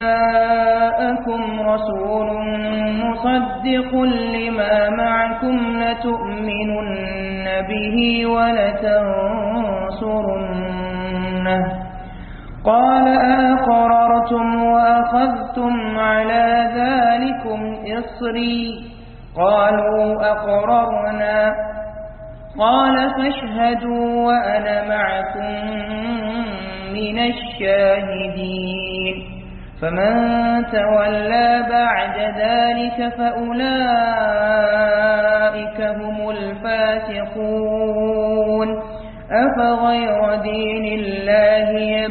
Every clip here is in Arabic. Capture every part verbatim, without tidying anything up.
جاءكم رسول مصدق لما معكم لتؤمنن به ولتنصرنه قال أقررتم وأخذتم على ذلكم إصري قالوا أقررنا قال فاشهدوا وأنا معكم من الشاهدين فمن تولى بعد ذلك فأولئك هم الفاسقون أفغير دين الله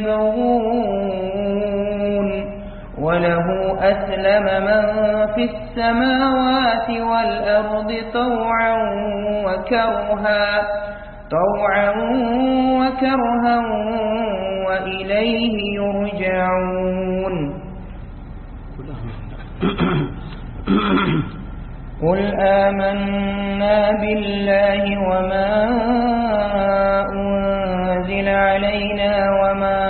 يبغون وله أسلم من في السماوات والأرض طوعا وكرها طوعا وكرها وإليه يرجعون قل آمنا بالله وما أنزل علينا وما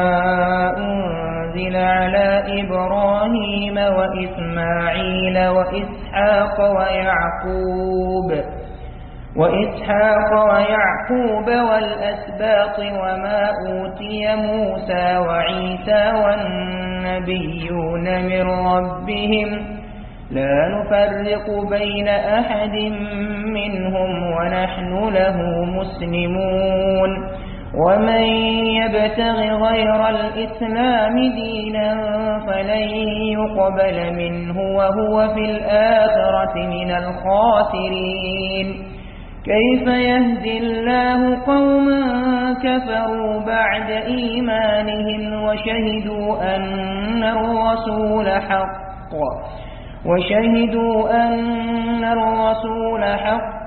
أنزل على إبراهيم وإسماعيل وإسحاق ويعقوب وإسحاق ويعقوب والأسباط وما أوتي موسى وعيسى والنبيون من ربهم لا نفرق بين أحد منهم ونحن له مسلمون ومن يبتغ غير الإسلام دينا فلن يقبل منه وهو في الآخرة من الخاسرين كيف يهدي الله قوما كفروا بعد إيمانهم وشهدوا أن الرسول حق وشهدوا أن الرسول حق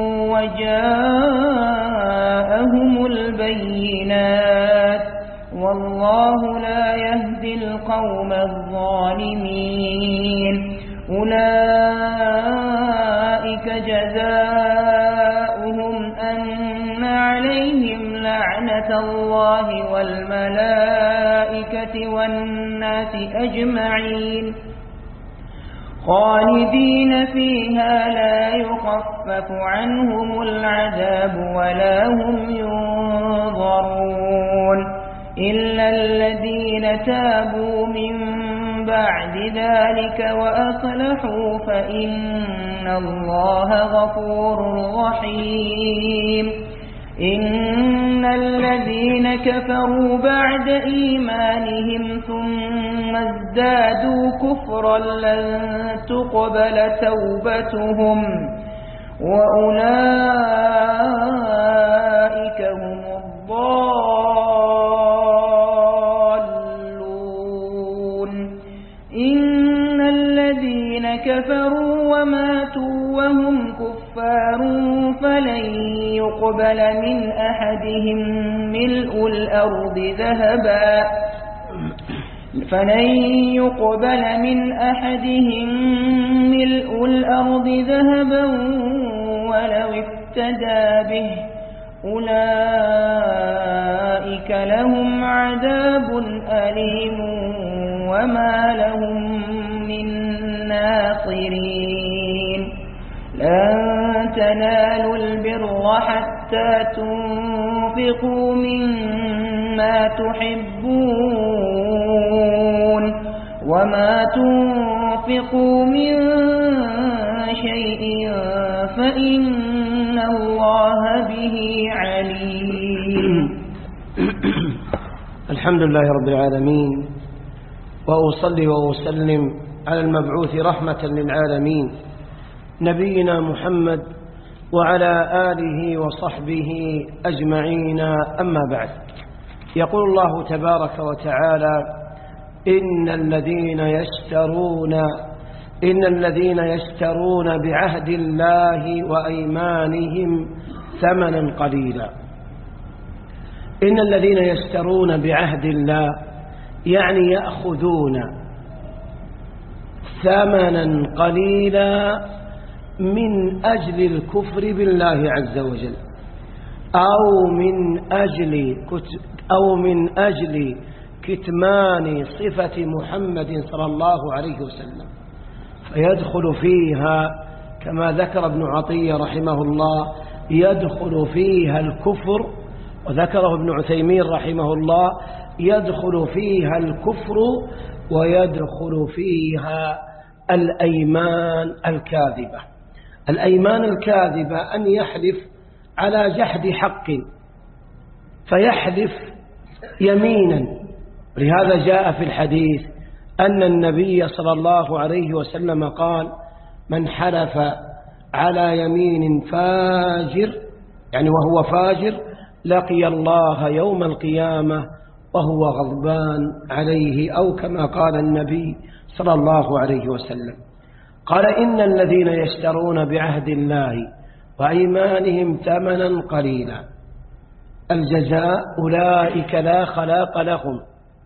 وجاءهم البينات والله لا يهدي القوم الظالمين أولئك جزاؤهم أن عليهم لعنة الله والملائكة والناس أجمعين خالدين فيها لا يخفف عنهم العذاب ولا هم ينظرون إلا الذين تابوا من بعد ذلك وأصلحوا فإن الله غفور رحيم إن الذين كفروا بعد إيمانهم ثم ازدادوا كفرا لن تقبل توبتهم وأولئك هم الضالون إن الذين كفروا وماتوا وهم كفار فلن يقبل من أحدهم ملء الأرض ذهبا فلن يقبل من أحدهم ملء الأرض ذهبا ولو افتدى به أولئك لهم عذاب أليم وما لهم من ناصرين لن تنالوا البر حتى تنفقوا مما تحبون وما تنفقوا من شيء فإن الله به عليم. الحمد لله رب العالمين وأصلي وأسلم على المبعوث رحمة للعالمين نبينا محمد وعلى آله وصحبه أجمعين أما بعد. يقول الله تبارك وتعالى إن الذين يشترون إن الذين يشترون بعهد الله وأيمانهم ثمنا قليلا. إن الذين يشترون بعهد الله يعني يأخذون ثمنا قليلا من أجل الكفر بالله عز وجل أو من أجل أو من أجل كتمان صفة محمد صلى الله عليه وسلم، فيدخل فيها كما ذكر ابن عطية رحمه الله يدخل فيها الكفر، وذكره ابن عثيمين رحمه الله يدخل فيها الكفر ويدخل فيها الأيمان الكاذبة. الأيمان الكاذبة أن يحلف على جحد حق، فيحلف يمينا. لهذا جاء في الحديث أن النبي صلى الله عليه وسلم قال: من حلف على يمين فاجر، يعني وهو فاجر، لقي الله يوم القيامة وهو غضبان عليه، أو كما قال النبي صلى الله عليه وسلم. قال: إن الذين يشترون بعهد الله وأيمانهم ثمنا قليلا الجزاء أولئك لا خلاق لهم،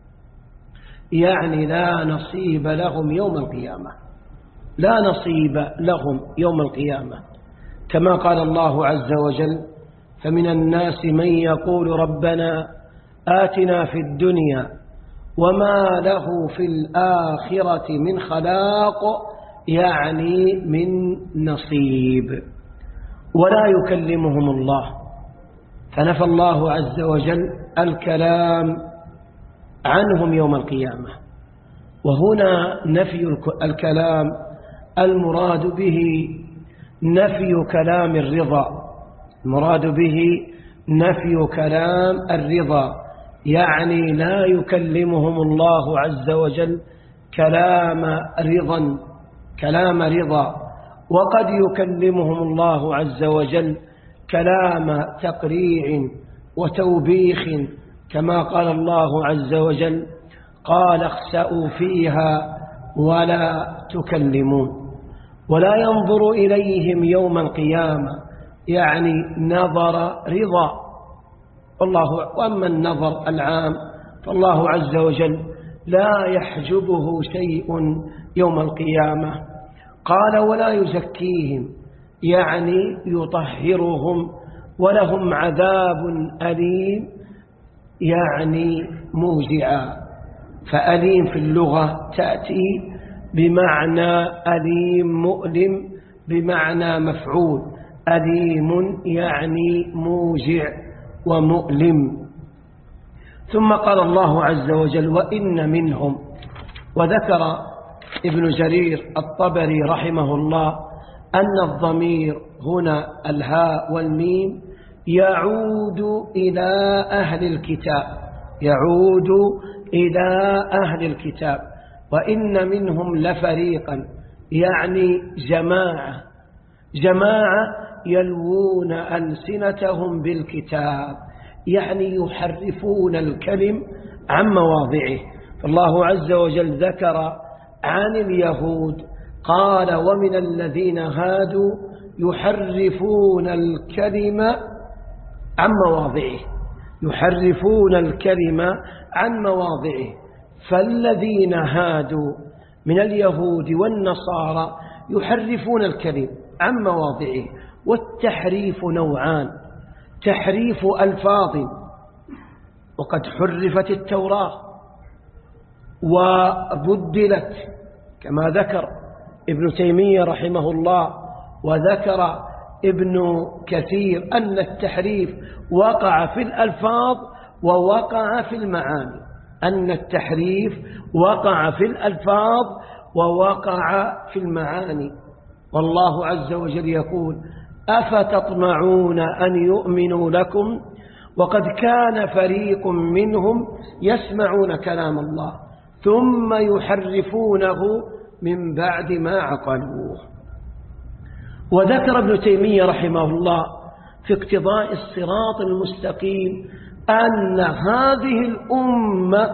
يعني لا نصيب لهم يوم القيامة، لا نصيب لهم يوم القيامة، كما قال الله عز وجل: فمن الناس من يقول ربنا آتنا في الدنيا وما له في الآخرة من خلاق، يعني من نصيب، ولا يكلمهم الله. فنفى الله عز وجل الكلام عنهم يوم القيامة. وهنا نفي الكلام المراد به نفي كلام الرضا، المراد به نفي كلام الرضا، يعني لا يكلمهم الله عز وجل كلام رضا كلام رضا وقد يكلمهم الله عز وجل كلام تقريع وتوبيخ، كما قال الله عز وجل: قال اخسأوا فيها ولا تكلمون. ولا ينظر إليهم يوم القيامة، يعني نظر رضا. والله وأما النظر العام فالله عز وجل لا يحجبه شيء يوم القيامة. قال: ولا يزكيهم، يعني يطهرهم، ولهم عذاب أليم، يعني موجعا. فأليم في اللغة تأتي بمعنى أليم، مؤلم بمعنى مفعول، أليم يعني موجع ومؤلم. ثم قال الله عز وجل: وإن منهم. وذكر ابن جرير الطبري رحمه الله أن الضمير هنا الهاء والميم يعود إلى أهل الكتاب، يعود إلى أهل الكتاب. وإن منهم لفريقا، يعني جماعة جماعة يلوون ألسنتهم بالكتاب، يعني يحرفون الكلم عن مواضعه. فالله عز وجل ذكر عن اليهود قال: ومن الذين هادوا يحرفون الكلم عن مواضعه، يحرفون الكلم عن مواضعه. فالذين هادوا من اليهود والنصارى يحرفون الكلم عن مواضعه. والتحريف نوعان: تحريف ألفاظ، وقد حرفت التوراة وبدلت، كما ذكر ابن تيمية رحمه الله وذكر ابن كثير أن التحريف وقع في الألفاظ ووقع في المعاني، أن التحريف وقع في الألفاظ ووقع في المعاني. والله عز وجل يقول: أفتطمعون أن يؤمنوا لكم وقد كان فريق منهم يسمعون كلام الله ثم يحرفونه من بعد ما عقلوه. وذكر ابن تيمية رحمه الله في اقتضاء الصراط المستقيم أن هذه الأمة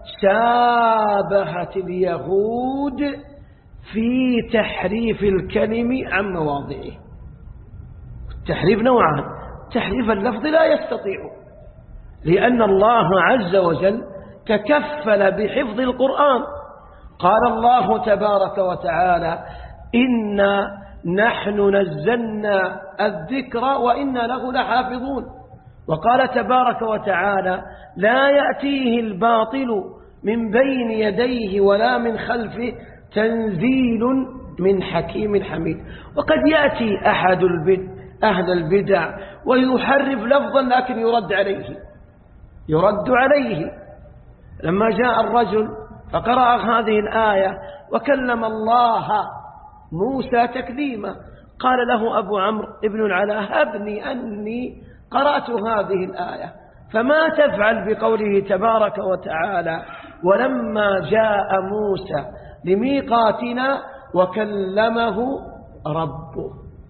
شابهت اليهود في تحريف الكلم عن مواضعه. التحريف نوعان: تحريف اللفظ لا يستطيع، لأن الله عز وجل تكفل بحفظ القرآن. قال الله تبارك وتعالى: إنا نحن نزلنا الذكر وإنا له لحافظون. وقال تبارك وتعالى: لا يأتيه الباطل من بين يديه ولا من خلفه تنزيل من حكيم حميد. وقد يأتي أحد البدع أهل البدع ويحرف لفظا لكن يرد عليه يرد عليه لما جاء الرجل فقرأ هذه الآية وكلم الله موسى تكليما قال له أبو عمرو ابن العلاء هبني أني قرأت هذه الآية فما تفعل بقوله تبارك وتعالى ولما جاء موسى لميقاتنا وكلمه ربه.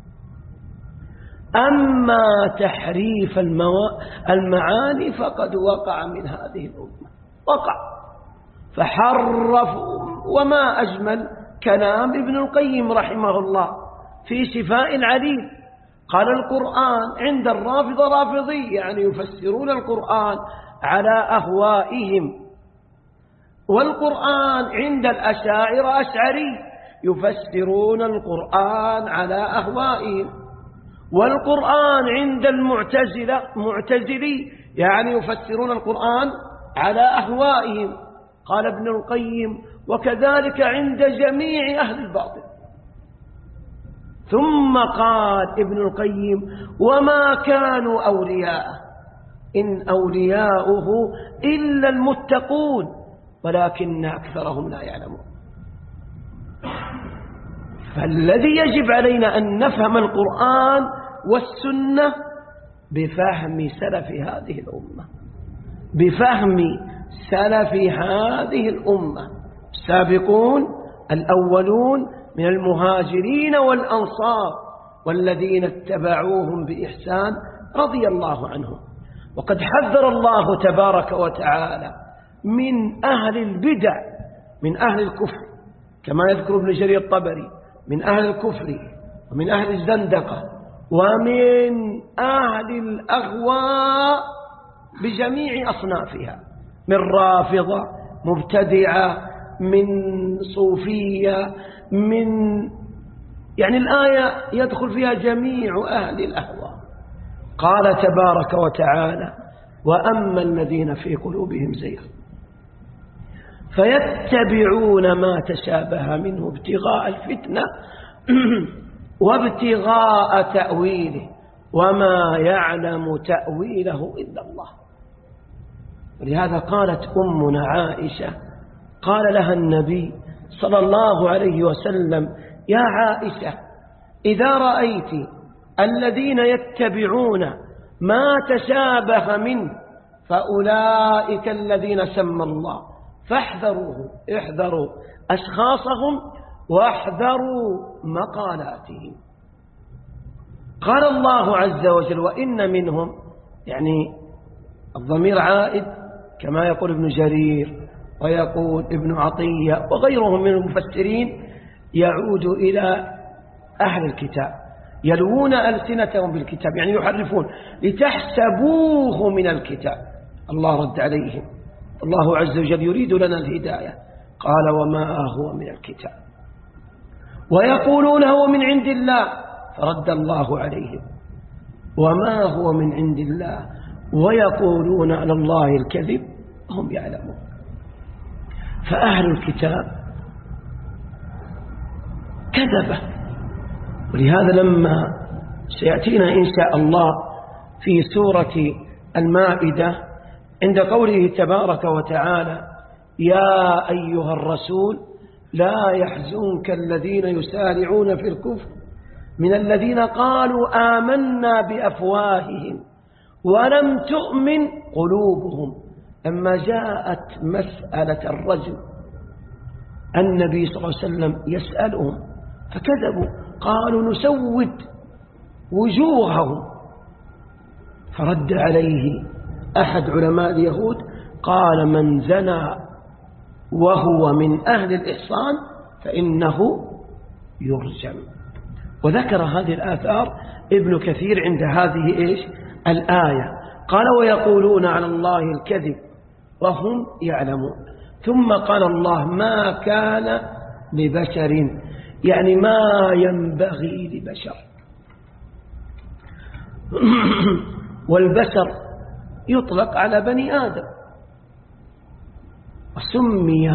أما تحريف المعاني فقد وقع من هذه الأمة وقع فحرفوا. وما أجمل كلام ابن القيم رحمه الله في شفاء العليل قال القرآن عند الرافضة رافضي يعني يفسرون القرآن على أهوائهم، والقرآن عند الأشاعرة أشعري يفسرون القرآن على أهوائهم، والقرآن عند المعتزلة معتزلي يعني يفسرون القرآن على أهوائهم. قال ابن القيم وكذلك عند جميع أهل الباطل. ثم قال ابن القيم وما كانوا أولياءه إن أولياؤه إلا المتقون ولكن أكثرهم لا يعلمون. فالذي يجب علينا أن نفهم القرآن والسنة بفهم سلف هذه الأمة بفهم سلف هذه الأمة السابقون الأولون من المهاجرين والأنصار والذين اتبعوهم بإحسان رضي الله عنهم. وقد حذر الله تبارك وتعالى من أهل البدع من أهل الكفر كما يذكر ابن جرير الطبري من أهل الكفر ومن أهل الزندقة ومن أهل الأغواء بجميع أصنافها من رافضة مبتدعة من صوفية من يعني الآية يدخل فيها جميع أهل الأهواء. قال تبارك وتعالى وأما الذين في قلوبهم زيغ فيتبعون ما تشابه منه ابتغاء الفتنة وابتغاء تأويله وما يعلم تأويله إلا الله. ولهذا قالت أمنا عائشة قال لها النبي صلى الله عليه وسلم يا عائشة إذا رأيت الذين يتبعون ما تشابه منه فأولئك الذين سمى الله فاحذروه احذروا أشخاصهم واحذروا مقالاتهم. قال الله عز وجل وإن منهم يعني الضمير عائد كما يقول ابن جرير ويقول ابن عطية وغيرهم من المفسرين يعود إلى أهل الكتاب يلوون ألسنتهم بالكتاب يعني يحرفون لتحسبوه من الكتاب. الله رد عليهم الله عز وجل يريد لنا الهداية قال وما هو من الكتاب ويقولون هو من عند الله فرد الله عليهم وما هو من عند الله ويقولون على الله الكذب هم يعلمون. فأهل الكتاب كذبة. ولهذا لما سيأتينا إن شاء الله في سورة المائدة عند قوله تبارك وتعالى يا أيها الرسول لا يحزنك الذين يسارعون في الكفر من الذين قالوا آمنا بأفواههم ولم تؤمن قلوبهم. لما جاءت مسألة الرجل النبي صلى الله عليه وسلم يسألهم فكذبوا قالوا نسود وجوههم فرد عليه أحد علماء اليهود قال من زنى وهو من أهل الإحصان فإنه يرجم. وذكر هذه الآثار ابن كثير عند هذه إيش الآية قال ويقولون على الله الكذب وهم يعلمون. ثم قال الله ما كان لبشر يعني ما ينبغي لبشر والبشر يطلق على بني آدم وسمي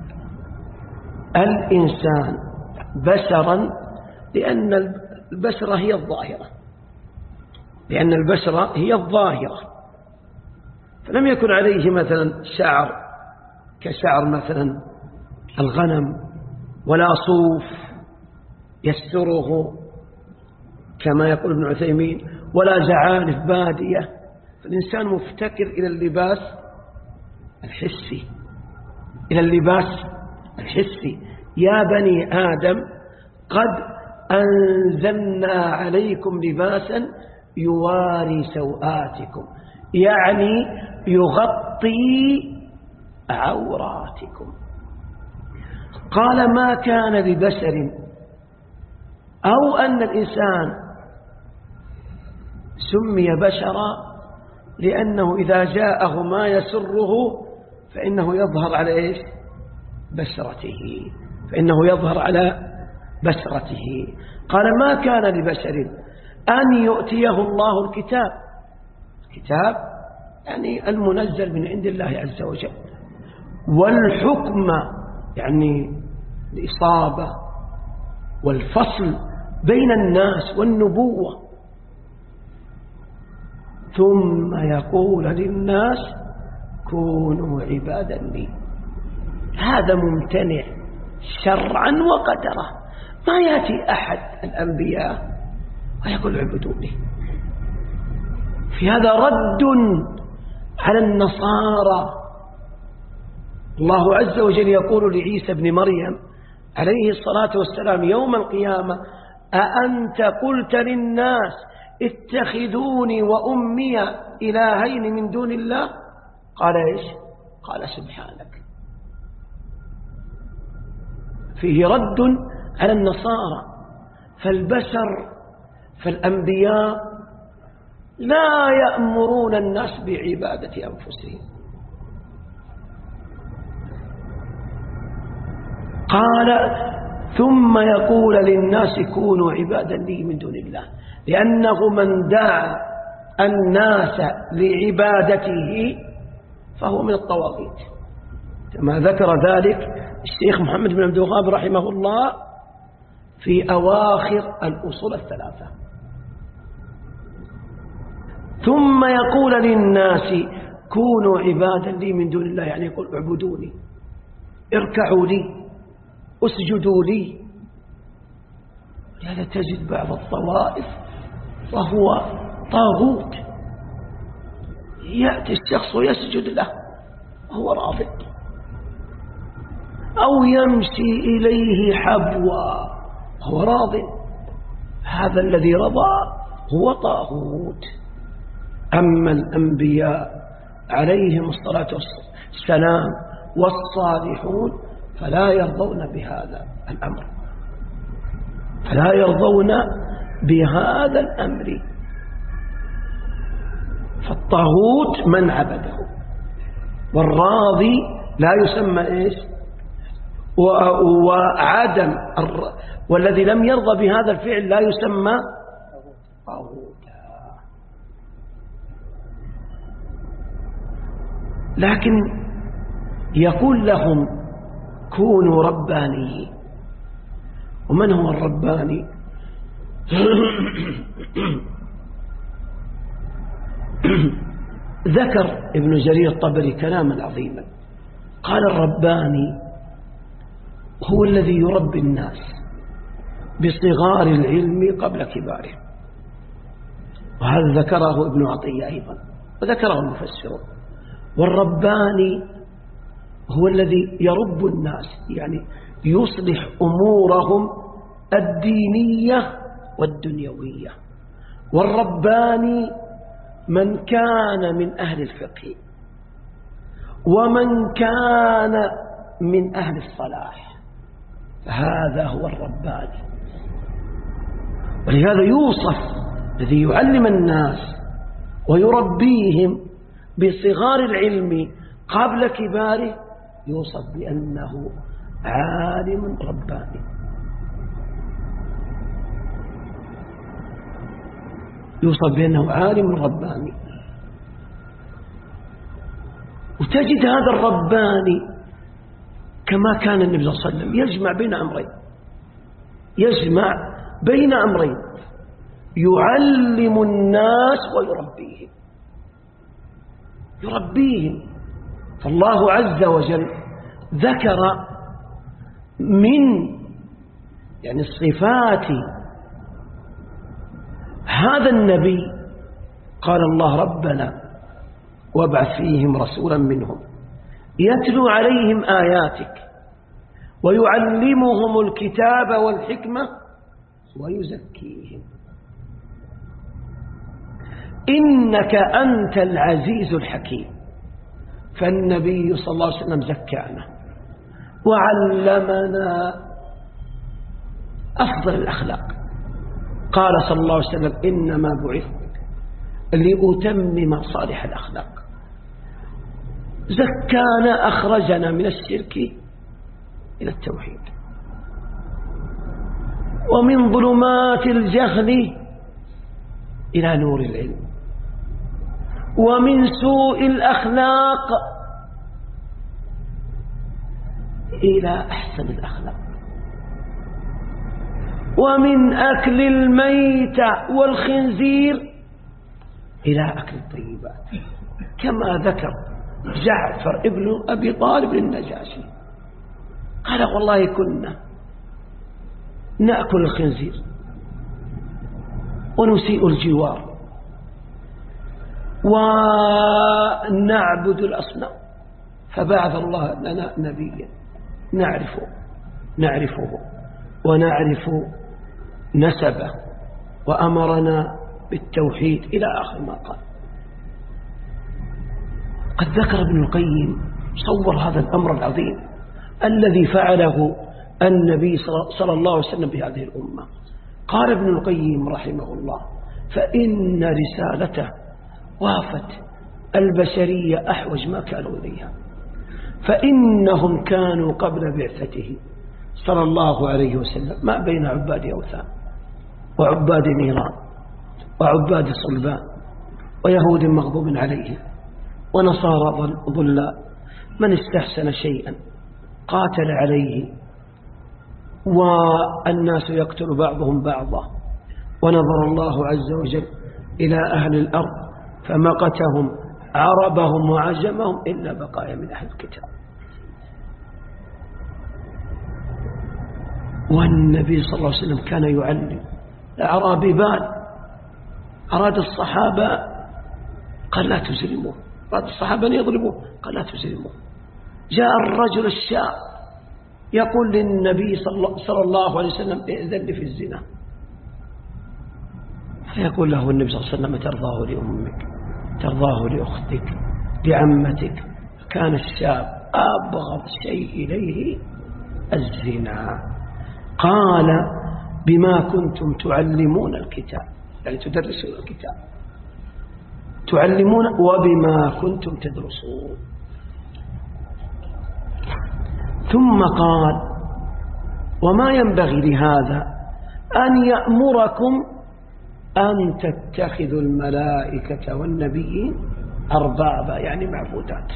الإنسان بشرا لأن البشرة هي الظاهرة لأن البشرة هي الظاهرة فلم يكن عليه مثلا شعر كشعر مثلا الغنم ولا صوف يستره كما يقول ابن عثيمين ولا زعانف بادية. فالإنسان مفتكر إلى اللباس الحسي إلى اللباس الحسي. يا بني آدم قد أنزلنا عليكم لباسا يواري سوآتكم يعني يغطي عوراتكم. قال ما كان لبشر أو أن الإنسان سمي بشرا لأنه إذا جاءه ما يسره فإنه يظهر على إيش؟ بشرته فإنه يظهر على بشرته. قال ما كان لبشر أن يؤتيه الله الكتاب الكتاب يعني المنزل من عند الله عز وجل والحكم يعني الإصابة والفصل بين الناس والنبوة ثم يقول للناس كونوا عبادا لي. هذا ممتنع شرعا وقدرا. ما يأتي أحد الأنبياء ويقول اعبدوني. في هذا رد على النصارى. الله عز وجل يقول لعيسى بن مريم عليه الصلاة والسلام يوم القيامة أأنت قلت للناس اتخذوني وأمي إلهين من دون الله؟ قال إيش؟ قال سبحانك. فيه رد على النصارى. فالبشر فالأنبياء لا يأمرون الناس بعبادة أنفسهم. قال ثم يقول للناس كونوا عبادا لي من دون الله لأنه من دعا الناس لعبادته فهو من الطواغيت كما ذكر ذلك الشيخ محمد بن عبد الوهاب رحمه الله في أواخر الأصول الثلاثة. ثم يقول للناس كونوا عبادا لي من دون الله يعني يقول اعبدوني اركعوا لي اسجدوا لي. لهذا تجد بعض الطوائف وهو طاغوت يأتي الشخص ويسجد له وهو راض أو يمشي إليه حبوا وهو راض. هذا الذي رضى هو طاغوت. أما الأنبياء عليهم الصلاة والسلام والصالحون فلا يرضون بهذا الأمر فلا يرضون بهذا الأمر. فالطاغوت من عبده والراضي لا يسمى إيش؟ وعدم والذي لم يرضى بهذا الفعل لا يسمى طاغوتا. لكن يقول لهم كونوا ربانيين. ومن هو الرباني؟ ذكر ابن جرير الطبري كلاما عظيما قال الرباني هو الذي يربي الناس بصغار العلم قبل كباره. وهذا ذكره ابن عطية أيضا وذكره المفسرون. والرباني هو الذي يرب الناس يعني يصلح أمورهم الدينية والدنيوية. والرباني من كان من أهل الفقه ومن كان من أهل الصلاح فهذا هو الرباني. ولهذا يوصف الذي يعلم الناس ويربيهم بصغار العلم قبل كباره يوصف بأنه عالم رباني. يوصف بأنه عالم رباني. وتجد هذا الرباني كما كان النبي صلى الله عليه وسلم يجمع بين أمرين، يجمع بين أمرين، يعلم الناس ويربيهم، يربيهم. فالله عز وجل ذكر من يعني صفات هذا النبي، قال الله ربنا وابعث فيهم رسولا منهم يتلو عليهم آياتك ويعلمهم الكتاب والحكمة ويزكيهم إنك أنت العزيز الحكيم. فالنبي صلى الله عليه وسلم زكانا وعلمنا أفضل الأخلاق. قال صلى الله عليه وسلم إنما بعثت لأتمم صالح الأخلاق. زكانا، أخرجنا من الشرك إلى التوحيد ومن ظلمات الجهل إلى نور العلم ومن سوء الأخلاق إلى أحسن الأخلاق ومن أكل الميت والخنزير إلى أكل الطيبات، كما ذكر جعفر ابن أبي طالب النجاشي قال والله كنا نأكل الخنزير ونسيء الجوار ونعبد الأصنام، فبعث الله لنا نبيا نعرفه نعرفه ونعرف نسبه وأمرنا بالتوحيد إلى آخر ما قال. قد ذكر ابن القيم صور هذا الأمر العظيم الذي فعله النبي صلى الله عليه وسلم بهذه الأمة. قال ابن القيم رحمه الله فإن رسالته وافت البشرية أحوج ما كانوا إليها، فإنهم كانوا قبل بعثته صلى الله عليه وسلم ما بين عباد أوثان وعباد نيران وعباد صلبان ويهود مغضوب عليهم ونصارى ضلال، من استحسن شيئا قاتل عليه والناس يقتل بعضهم بعضا. ونظر الله عز وجل إلى أهل الأرض فمقتهم عربهم وعجمهم إلا بقايا من أهل الكتاب. والنبي صلى الله عليه وسلم كان يعلم الأعرابي بال، أراد الصحابة قال لا تزلموه، أراد الصحابة أن يضربوه قال لا تزلموه. جاء الرجل الشاب يقول للنبي صلى الله عليه وسلم ائذن لي في الزنا، فيقول له النبي صلى الله عليه وسلم ترضاه لأمك، ترضاه لأختك، لعمتك. كان الشاب أبغض شيء إليه الزنا. قال بما كنتم تعلمون الكتاب، يعني تدرسون الكتاب، تعلمون وبما كنتم تدرسون. ثم قال وما ينبغي لهذا أن يأمركم أن تتخذوا الملائكة والنبيين أربابا، يعني معبودات.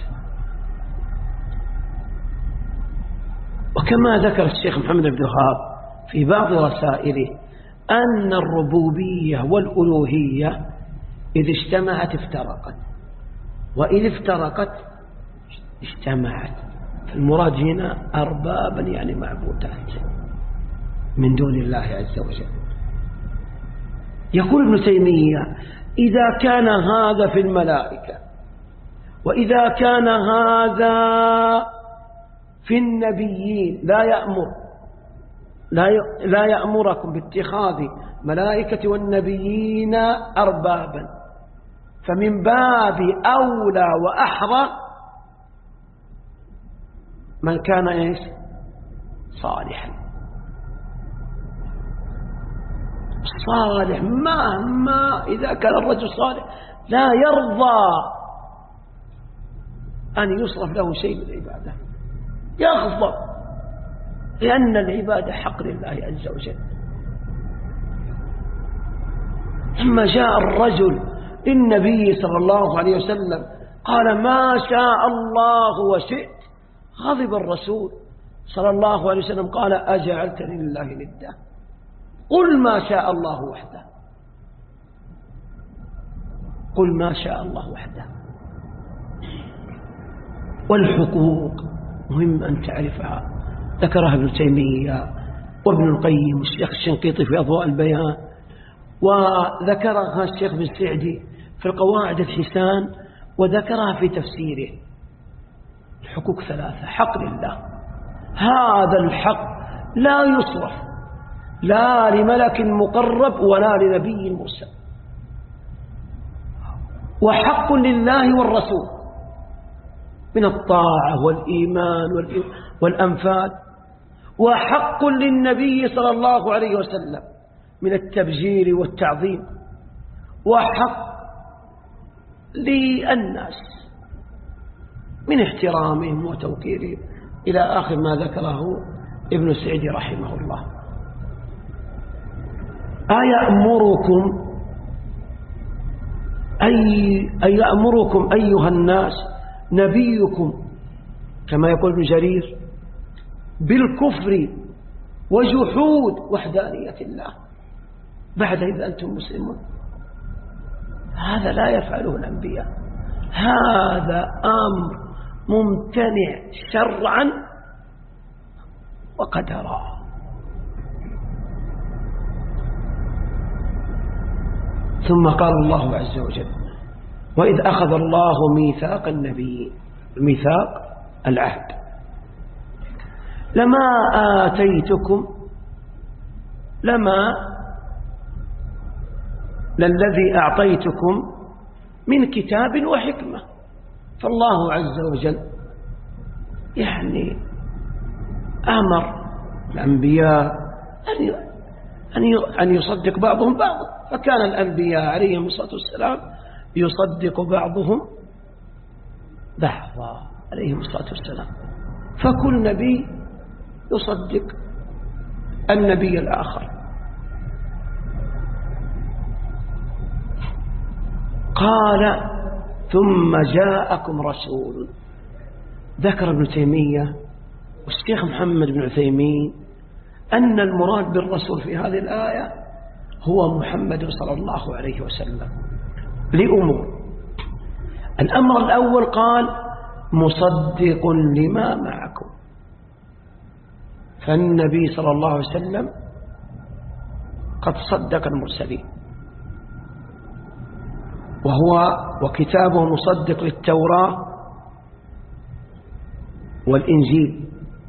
وكما ذكر الشيخ محمد بن وهاب في بعض رسائله أن الربوبية والألوهية إذ اجتمعت افترقت وإذ افترقت اجتمعت. فالمراد هنا أربابا يعني معبودات من دون الله عز وجل. يقول ابن تيمية إذا كان هذا في الملائكة وإذا كان هذا في النبيين لا يأمر لا لا يأمركم باتخاذ ملائكة والنبيين أربابا، فمن باب أولى وأحرى من كان إيش صالحا. صالح مهما إذا كان الرجل صالح لا يرضى أن يصرف له شيء من العبادة، يغضب، لأن العبادة حق لله عز وجل. ثم جاء الرجل للنبي صلى الله عليه وسلم قال ما شاء الله وشئت، غضب الرسول صلى الله عليه وسلم قال أجعلتني لله ندا قل ما شاء الله وحده قل ما شاء الله وحده. والحقوق مهم أن تعرفها، ذكرها ابن تيمية وابن القيم والشيخ الشنقيطي في أضواء البيان، وذكرها الشيخ بن سعدي في القواعد الحسان، وذكرها في تفسيره. الحقوق ثلاثة: حق لله، هذا الحق لا يصرف لا لملك مقرب ولا لنبي مرسل، وحق لله والرسول من الطاعة والإيمان والأنفال، وحق للنبي صلى الله عليه وسلم من التبجيل والتعظيم، وحق للناس من احترامهم وتوقيرهم، إلى آخر ما ذكره ابن سعدي رحمه الله. أيأمركم أي أيأمركم أيها الناس نبيكم كما يقول ابن جرير بالكفر وجحود وحدانية الله بعد إذا أنتم مسلمون؟ هذا لا يفعله الأنبياء، هذا أمر ممتنع شرعا وقدرا. ثم قال الله عز وجل: وإذ أخذ الله ميثاق النبي، الميثاق العهد، لما آتيتكم لما للذي أعطيتكم من كتاب وحكمة. فالله عز وجل يعني أمر الأنبياء أن يصدق بعضهم بعضا، فكان الأنبياء عليهم الصلاة والسلام يصدق بعضهم بعضا عليهم الصلاة والسلام، فكل نبي يصدق النبي الآخر. قال: ثم جاءكم رسول. ذكر ابن تيمية والشيخ محمد بن عثيمين أن المراد بالرسول في هذه الآية هو محمد صلى الله عليه وسلم لأمور. الأمر الأول قال: مصدق لما معكم، فالنبي صلى الله عليه وسلم قد صدق المرسلين، وهو وكتابه مصدق للتوراة والإنجيل،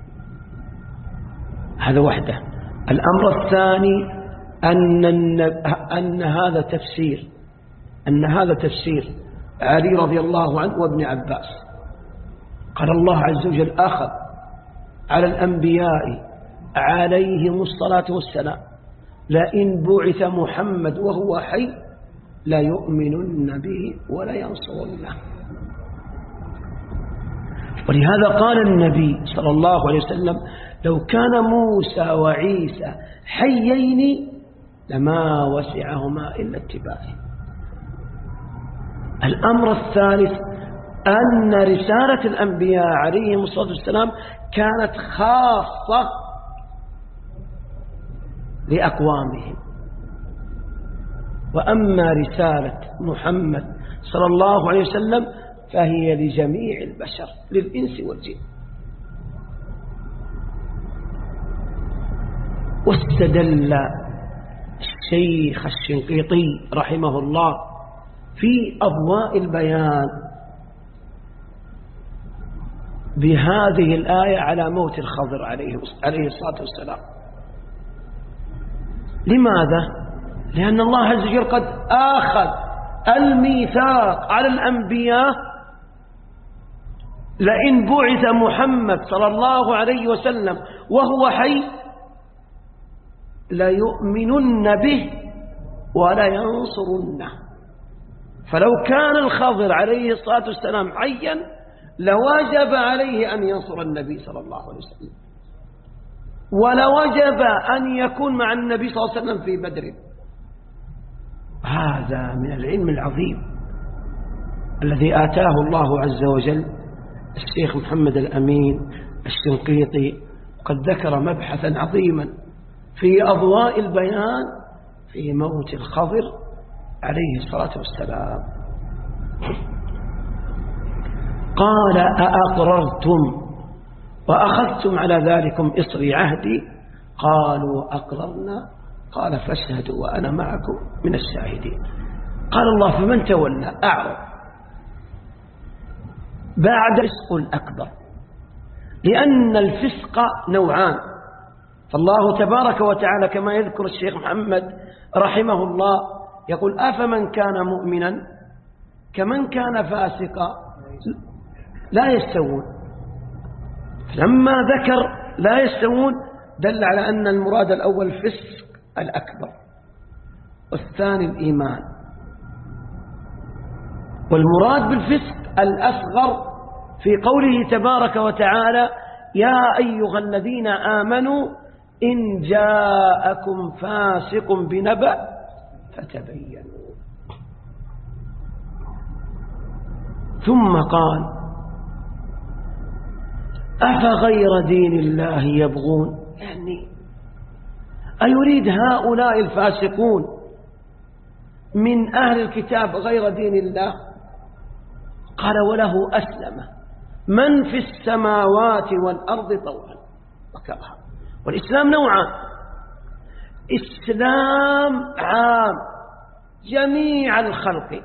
هذا وحده. الأمر الثاني أن, أن هذا تفسير أن هذا تفسير علي رضي الله عنه وابن عباس. قال الله عز وجل: أخذ على الأنبياء عليهم الصلاة والسلام لئن بعث محمد وهو حي لا يؤمنن به ولا ينصرنه. ولهذا قال النبي صلى الله عليه وسلم: لو كان موسى وعيسى حيين لما وسعهما إلا اتباعي. الأمر الثالث أن رسالة الأنبياء عليهم الصلاة والسلام كانت خاصة لأقوامهم، وأما رسالة محمد صلى الله عليه وسلم فهي لجميع البشر للإنس والجن. واستدل الشيخ الشنقيطي رحمه الله في أضواء البيان بهذه الآية على موت الخضر عليه الصلاة والسلام. لماذا؟ لأن الله عز وجل قد أخذ الميثاق على الأنبياء لئن بعث محمد صلى الله عليه وسلم وهو حي لا يؤمنن به ولا ينصرنه. فلو كان الخضر عليه الصلاة والسلام حيا لوجب عليه أن ينصر النبي صلى الله عليه وسلم، ولوجب أن يكون مع النبي صلى الله عليه وسلم في بدر. هذا من العلم العظيم الذي آتاه الله عز وجل الشيخ محمد الأمين الشنقيطي قد ذكر مبحثا عظيما في أضواء البيان في موت الخضر عليه الصلاة والسلام. قال أأقررتم وأخذتم على ذلكم إصري عهدي؟ قالوا أقررنا. قال فاشهدوا وأنا معكم من الشاهدين. قال الله فمن تولى أعرض بعد الفسق الأكبر، لأن الفسق نوعان. فالله تبارك وتعالى كما يذكر الشيخ محمد رحمه الله يقول أفمن كان مؤمنا كمن كان فاسقا لا يستوون. لما ذكر لا يستوون دل على أن المراد الأول الفسق الأكبر والثاني الإيمان، والمراد بالفسق الأصغر في قوله تبارك وتعالى يا أيها الذين آمنوا إن جاءكم فاسق بنبأ فتبينوا. ثم قال أفغير دين الله يبغون، يعني أيريد هؤلاء الفاسقون من أهل الكتاب غير دين الله؟ قال وله أسلم من في السماوات والأرض طوعا وكرها. والإسلام نوعان، إسلام عام جميع الخلق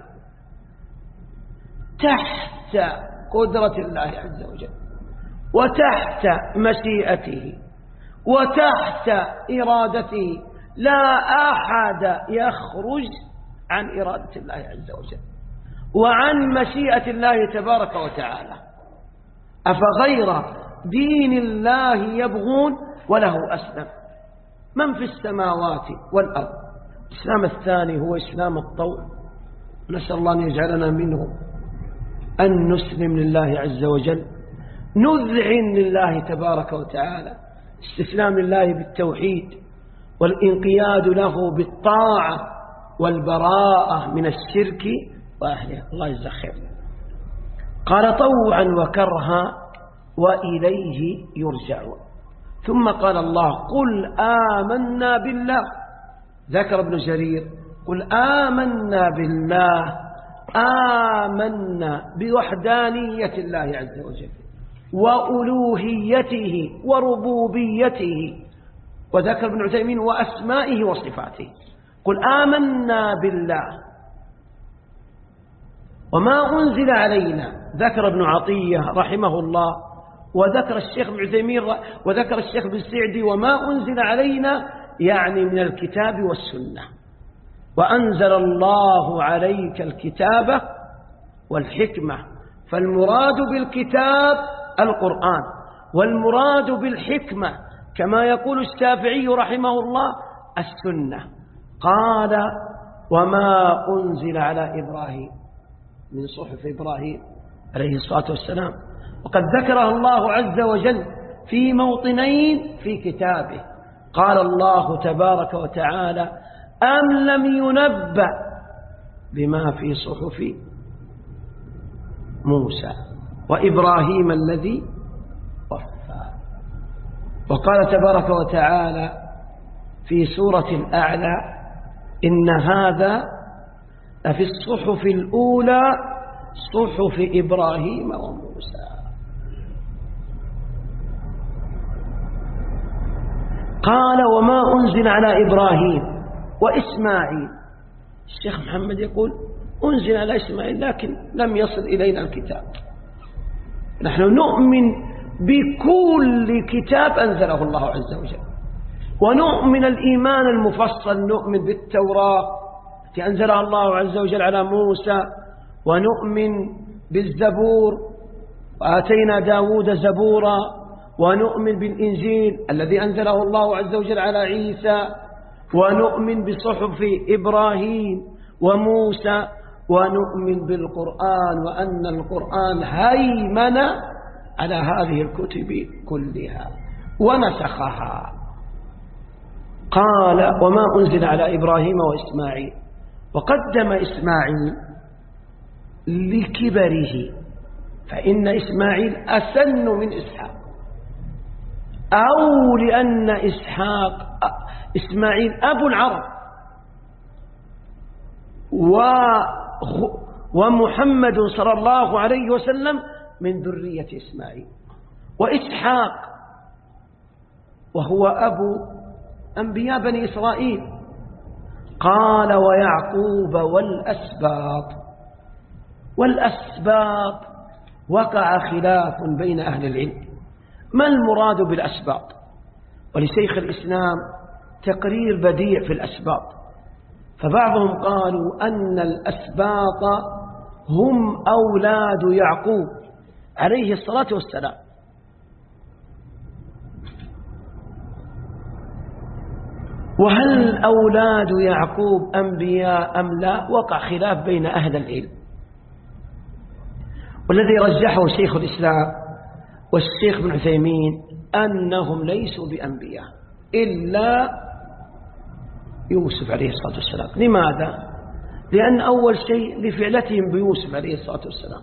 تحت قدرة الله عز وجل وتحت مشيئته وتحت إرادته، لا أحد يخرج عن إرادة الله عز وجل وعن مشيئة الله تبارك وتعالى. أفغير دين الله يبغون وله أسلم من في السماوات والأرض. الإسلام الثاني هو إسلام الطوع، نسأل الله أن يجعلنا منه، أن نسلم لله عز وجل، نذعن لله تبارك وتعالى، استسلام لله بالتوحيد والانقياد له بالطاعة والبراءة من الشرك وأهله. الله يجزاه خير. قال طوعا وكرها وإليه يرجعون. ثم قال الله قل آمنا بالله. ذكر ابن جرير قل آمنا بالله، آمنا بوحدانية الله عز وجل وألوهيته وربوبيته. وذكر ابن عثيمين وأسمائه وصفاته. قل آمنا بالله وما أنزل علينا. ذكر ابن عطية رحمه الله وذكر الشيخ ابن عثيمين وذكر الشيخ ابن سعدي وما أنزل علينا يعني من الكتاب والسنة. وأنزل الله عليك الكتاب والحكمة، فالمراد بالكتاب القرآن، والمراد بالحكمة كما يقول الشافعي رحمه الله السنة. قال وما أنزل على إبراهيم من صحف إبراهيم عليه الصلاة والسلام. وقد ذكره الله عز وجل في موطنين في كتابه. قال الله تبارك وتعالى أم لم ينبأ بما في صحف موسى وإبراهيم الذي وفى. وقال تبارك وتعالى في سورة الأعلى إن هذا في الصحف الأولى صحف إبراهيم وموسى. قال وما أنزل على إبراهيم وإسماعيل. الشيخ محمد يقول أنزل على إسماعيل لكن لم يصل إلينا الكتاب. نحن نؤمن بكل كتاب أنزله الله عز وجل، ونؤمن الإيمان المفصل، نؤمن بالتوراة التي أنزلها الله عز وجل على موسى، ونؤمن بالزبور وآتينا داود زبورا، ونؤمن بالإنجيل الذي أنزله الله عز وجل على عيسى، ونؤمن بصحف إبراهيم وموسى، ونؤمن بالقرآن وأن القرآن هيمن على هذه الكتب كلها ونسخها. قال وما أنزل على إبراهيم وإسماعيل. وقدم إسماعيل لكبره، فإن إسماعيل أسن من إسحاق، أو لأن إسحاق إسماعيل أبو العرب ومحمد صلى الله عليه وسلم من ذرية إسماعيل، وإسحاق وهو أبو أنبياء بني إسرائيل. قال ويعقوب والأسباط. والأسباط وقع خلاف بين أهل العلم، ما المراد بالأسباط؟ ولشيخ الإسلام تقرير بديع في الأسباط، فبعضهم قالوا أن الأسباط هم أولاد يعقوب عليه الصلاة والسلام، وهل أولاد يعقوب أنبياء أم لا؟ وقع خلاف بين أهل العلم، والذي رجحه شيخ الإسلام والشيخ بن عثيمين أنهم ليسوا بأنبياء إلا يوسف عليه الصلاة والسلام. لماذا؟ لأن أول شيء لفعلتهم بيوسف عليه الصلاة والسلام،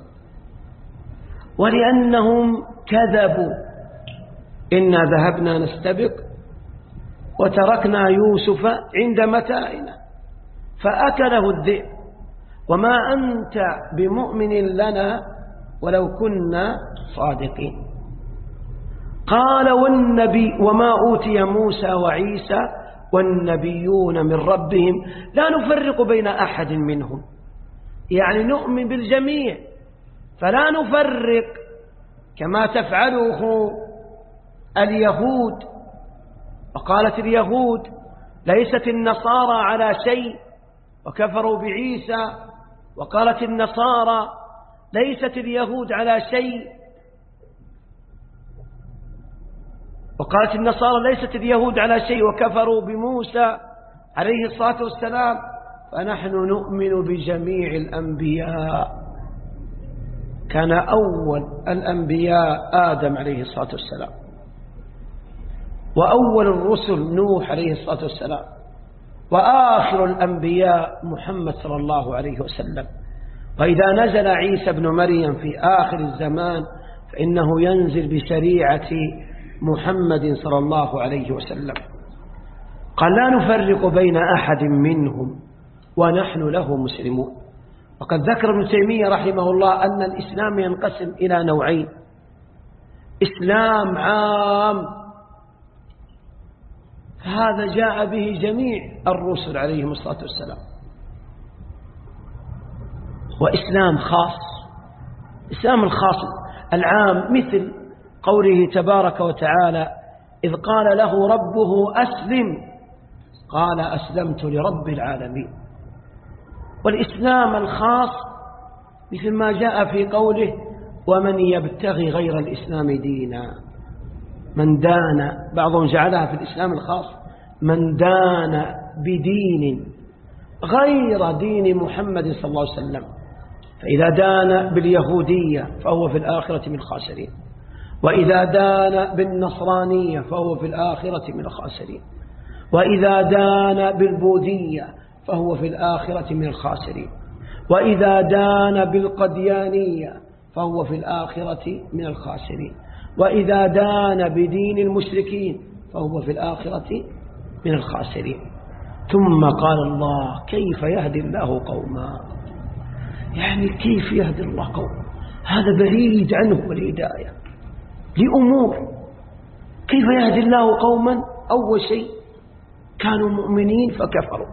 ولأنهم كذبوا إنا ذهبنا نستبق وتركنا يوسف عند متاعنا فأكله الذئب وما أنت بمؤمن لنا ولو كنا صادقين. قال والنبي وما أوتي موسى وعيسى والنبيون من ربهم لا نفرق بين أحد منهم، يعني نؤمن بالجميع فلا نفرق كما تفعله اليهود. وقالت اليهود ليست النصارى على شيء وكفروا بعيسى، وقالت النصارى ليست اليهود على شيء وقالت النصارى ليست اليهود على شيء وكفروا بموسى عليه الصلاة والسلام، فنحن نؤمن بجميع الأنبياء. كان أول الأنبياء آدم عليه الصلاة والسلام، وأول الرسل نوح عليه الصلاة والسلام، وآخر الأنبياء محمد صلى الله عليه وسلم. وإذا نزل عيسى بن مريم في آخر الزمان فإنه ينزل بشريعة محمد صلى الله عليه وسلم. قال لا نفرق بين أحد منهم ونحن له مسلمون. وقد ذكر ابن تيمية رحمه الله أن الإسلام ينقسم إلى نوعين: إسلام عام هذا جاء به جميع الرسل عليهم الصلاة والسلام، وإسلام خاص. إسلام الخاص العام مثل قوله تبارك وتعالى إذ قال له ربه أسلم قال أسلمت لرب العالمين. والإسلام الخاص مثل ما جاء في قوله ومن يبتغي غير الإسلام دينا، من دان، بعضهم جعلها في الإسلام الخاص من دان بدين غير دين محمد صلى الله عليه وسلم، فإذا دان باليهودية فهو في الآخرة من الخاسرين، وإذا دان بالنصرانية فهو في الآخرة من الخاسرين، وإذا دان بالبوذية فهو في الآخرة من الخاسرين، وإذا دان بالقديانية فهو في الآخرة من الخاسرين، وإذا دان بدين المشركين فهو في الآخرة من الخاسرين. ثم قال الله كيف يهدي الله قوما، يعني كيف يهدي الله قوما، هذا بعيد عنه الهداية لأمور. كيف يهدي الله قوما؟ أول شيء كانوا مؤمنين فكفروا،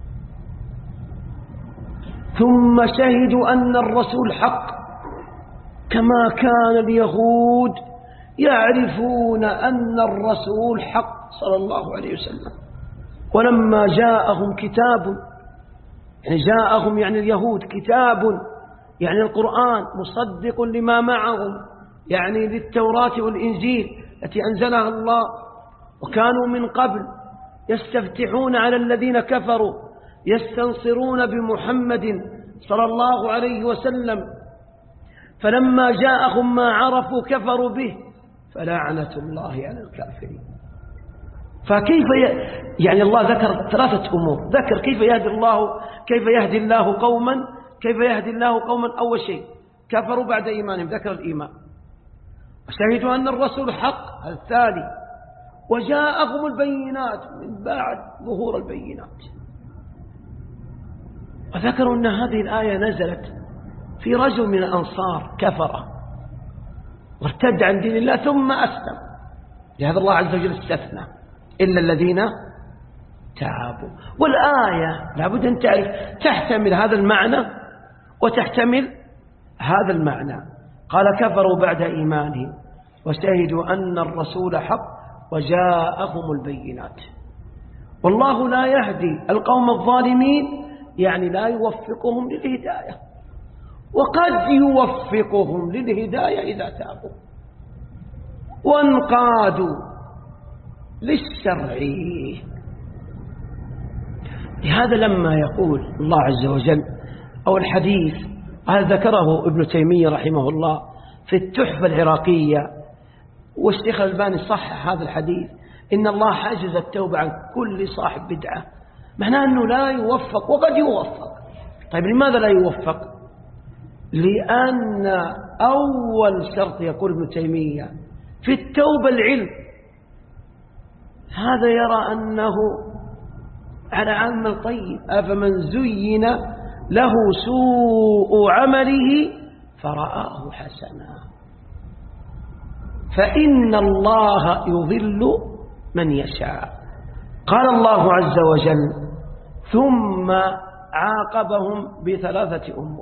ثم شهدوا أن الرسول حق كما كان اليهود يعرفون أن الرسول حق صلى الله عليه وسلم. ولما جاءهم كتاب، يعني جاءهم يعني اليهود كتاب يعني القرآن مصدق لما معهم، يعني للتوراة والإنجيل التي أنزلها الله، وكانوا من قبل يستفتحون على الذين كفروا يستنصرون بمحمد صلى الله عليه وسلم، فلما جاءهم ما عرفوا كفروا به فلعنة الله على الكافرين. فكيف يعني الله ذكر ثلاثة أمور، ذكر كيف يهدي الله كيف يهدي الله قوما كيف يهدي الله قوما أول شيء كفروا بعد إيمانهم، ذكر الإيمان، وشهدوا أن الرسول حق الثاني، وجاءهم البينات من بعد ظهور البينات. وذكروا أن هذه الآية نزلت في رجل من الأنصار كفر وارتد عن دين الله ثم أسلم، لهذا الله عز وجل استثنى إلا الذين تابوا. والآية لابد أن تعرف تحتمل هذا المعنى وتحتمل هذا المعنى. قال كفروا بعد إيمانهم وشهدوا أن الرسول حق وجاءهم البينات. والله لا يهدي القوم الظالمين، يعني لا يوفقهم للهداية، وقد يوفقهم للهداية إذا تابوا وانقادوا للشرع. لهذا لما يقول الله عز وجل أو الحديث هذا ذكره ابن تيمية رحمه الله في التحفة العراقية، والشيخ الألباني صحح هذا الحديث، إن الله حجز التوبة عن كل صاحب بدعة، معناه أنه لا يوفق وقد يوفق. طيب لماذا لا يوفق؟ لأن أول شرط يقول ابن تيمية في التوبة العلم، هذا يرى أنه على عمل طيب، أفمن زين له سوء عمله فرآه حسنا فإن الله يضل من يشاء. قال الله عز وجل ثم عاقبهم بثلاثة أمور.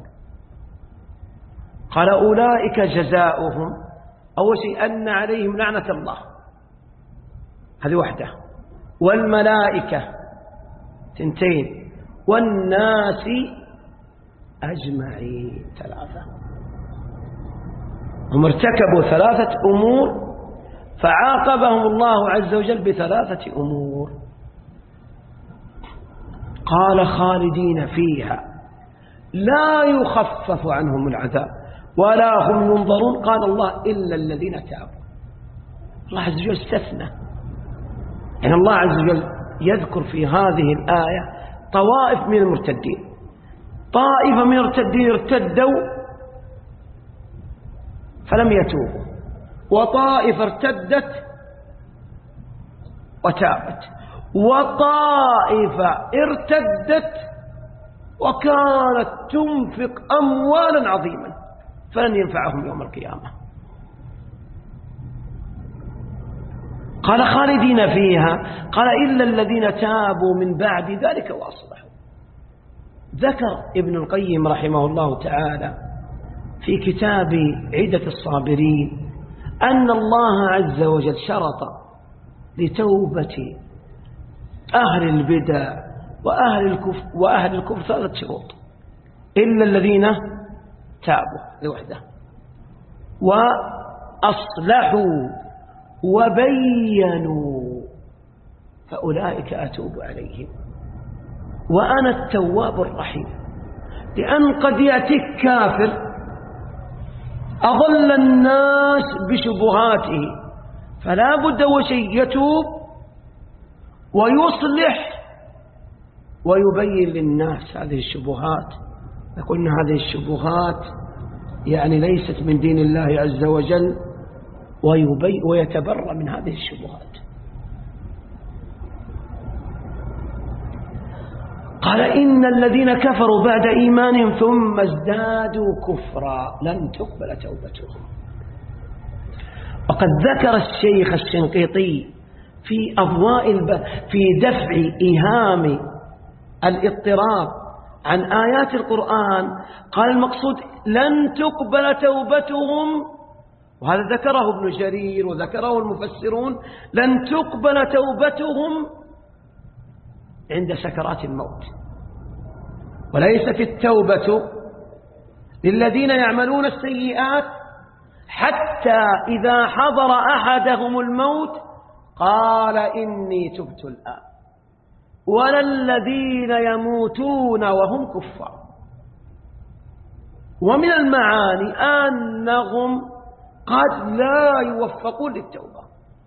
قال أولئك جزاؤهم، أول شيء أن عليهم لعنة الله، هذه وحده، والملائكة تنتين، والناس أجمعين ثلاثة. هم ارتكبوا ثلاثة أمور فعاقبهم الله عز وجل بثلاثة أمور. قال خالدين فيها لا يخفف عنهم العذاب ولا هم ينظرون. قال الله إلا الذين تابوا. الله عز وجل استثنى، يعني الله عز وجل يذكر في هذه الآية طوائف من المرتدين. طائفة من المرتدين ارتدوا فلم يتوبوا، وطائفة ارتدت وتابت، وطائفة ارتدت وكانت تنفق أموالا عظيما فلن ينفعهم يوم القيامة. قال خالدين فيها، قال إلا الذين تابوا من بعد ذلك وأصلحوا. ذكر ابن القيم رحمه الله تعالى في كتاب عدة الصابرين أن الله عز وجل شرط لتوبة أهل البدع وأهل الكفر وأهل الكفر ثلاثة شروط: إلا الذين تابوا لوحده، وأصلحوا، وبينوا، فأولئك أتوب عليهم وأنا التواب الرحيم. لأن قد يأتيك كافر أضل الناس بشبهاته، فلا بد وشيء يتوب ويصلح ويبين للناس هذه الشبهات، يقول إن هذه الشبهات يعني ليست من دين الله عز وجل، ويبين ويتبرأ من هذه الشبهات. قال إن الذين كفروا بعد إيمانهم ثم ازدادوا كفرا لن تقبل توبتهم. وقد ذكر الشيخ الشنقيطي في أضواء الب... في دفع إيهام الاضطراب عن آيات القرآن، قال المقصود لن تقبل توبتهم، وهذا ذكره ابن جرير وذكره المفسرون، لن تقبل توبتهم عند سكرات الموت، وليست التوبة للذين يعملون السيئات حتى إذا حضر أحدهم الموت قال إني تبت الآن، ولا الذين يموتون وهم كفار. ومن المعاني أنهم قد لا يوفقون للتوبة.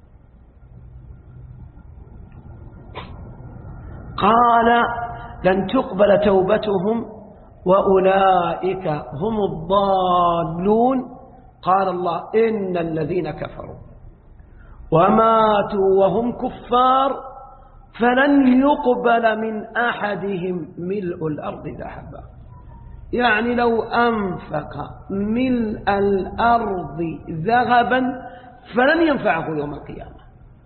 قال لن تقبل توبتهم وأولئك هم الضالون. قال الله إن الذين كفروا وماتوا وهم كفار فلن يقبل من أحدهم ملء الأرض ذهبا. يعني لو أنفق ملء الأرض ذهبا فلن ينفعه يوم القيامة.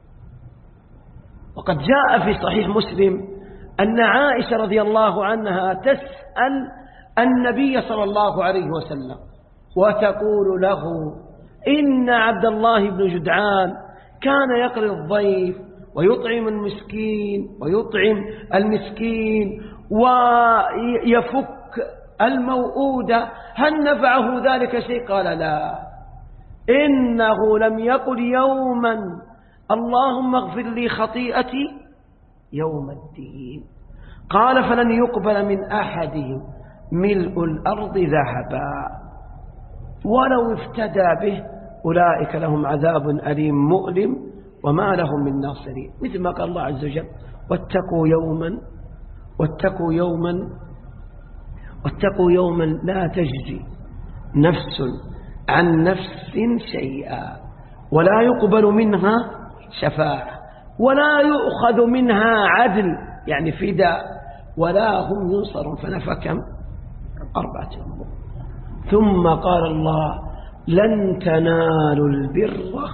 وقد جاء في صحيح مسلم أن عائشة رضي الله عنها تسأل النبي صلى الله عليه وسلم وتقول له: إن عبد الله بن جدعان كان يقري الضيف ويطعم المسكين ويطعم المسكين ويفك الموؤودة، هل نفعه ذلك شيء؟ قال: لا، إنه لم يقل يوما اللهم اغفر لي خطيئتي يوم الدين. قال: فلن يقبل من أحدهم ملء الأرض ذهبا ولو افتدى به أولئك لهم عذاب أليم مؤلم وما لهم من ناصرين. مثل ما قال الله عز وجل: واتقوا يوما واتقوا يوما واتقوا يوما لا تجزي نفس عن نفس شيئا ولا يقبل منها شفاعة ولا يؤخذ منها عدل، يعني فداء، ولا هم ينصرون. فنفى كم؟ أربعة أمور. ثم قال الله: لن تنالوا البر،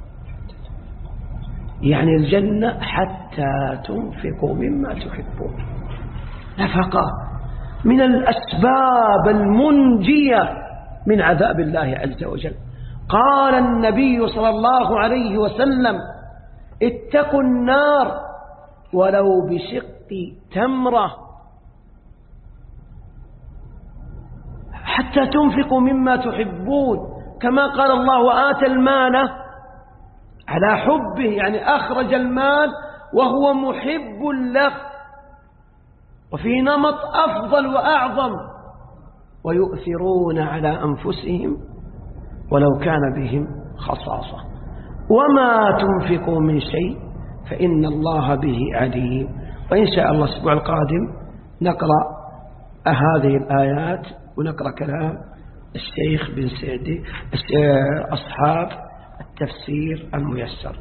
يعني الجنة، حتى تنفقوا مما تحبون. نفقة من الأسباب المنجية من عذاب الله عز وجل. قال النبي صلى الله عليه وسلم: اتقوا النار ولو بشق تمرة، حتى تنفقوا مما تحبون. كما قال الله: وآتى المال على حبه، يعني أخرج المال وهو محب له. وفي نمط أفضل وأعظم: ويؤثرون على أنفسهم ولو كان بهم خصاصة. وما تنفقوا من شيء فإن الله به عليم. وإن شاء الله الأسبوع القادم نقرأ هذه الآيات ونقرأ كلام الشيخ بن سعدي أصحاب التفسير الميسر.